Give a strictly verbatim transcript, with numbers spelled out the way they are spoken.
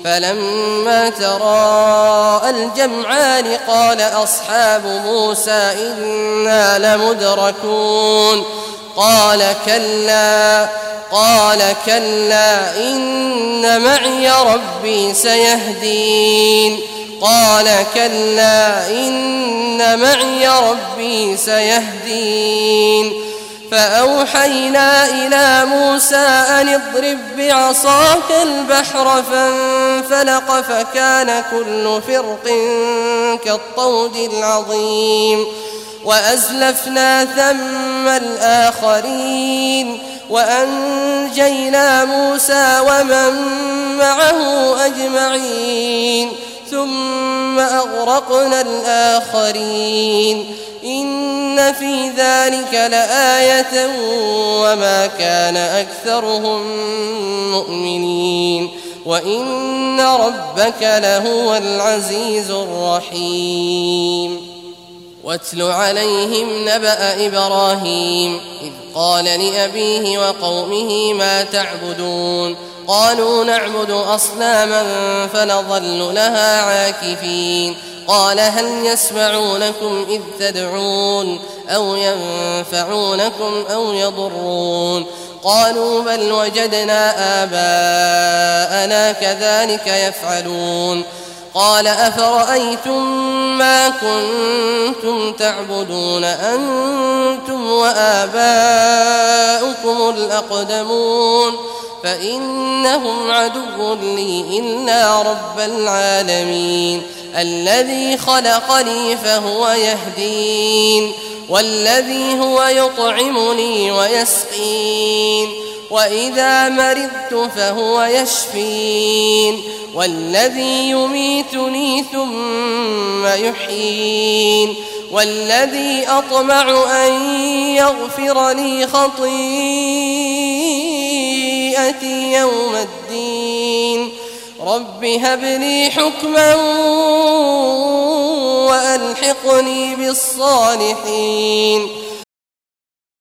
فلما تراءى الجمعان قال أصحاب موسى إنا لمدركون قال كلا قال كلا إن معي ربي سيهدين قال كلا إن معي ربي سيهدين فأوحينا إلى موسى أن اضرب بعصاك البحر فانفلق فكان كل فرق كالطود العظيم وأزلفنا ثم الآخرين وأنجينا موسى ومن معه أجمعين ثم أغرقنا الآخرين إن في ذلك لآية وما كان أكثرهم مؤمنين وإن ربك لهو العزيز الرحيم واتل عليهم نبأ إبراهيم إذ قال لأبيه وقومه ما تعبدون قالوا نعبد أصناما فنظل لها عاكفين قال هل يسمعونكم إذ تدعون أو ينفعونكم أو يضرون قالوا بل وجدنا آباءنا كذلك يفعلون قال أفرأيتم ما كنتم تعبدون أنتم وآباؤكم الأقدمون فإنهم عدو لي إلا رب العالمين الذي خلقني فهو يهدين والذي هو يطعمني ويسقين وإذا مرضت فهو يشفين والذي يميتني ثم يحيين والذي أطمع أن يغفر لي خطيئتي يوم الدين رب هب لي حكما وألحقني بالصالحين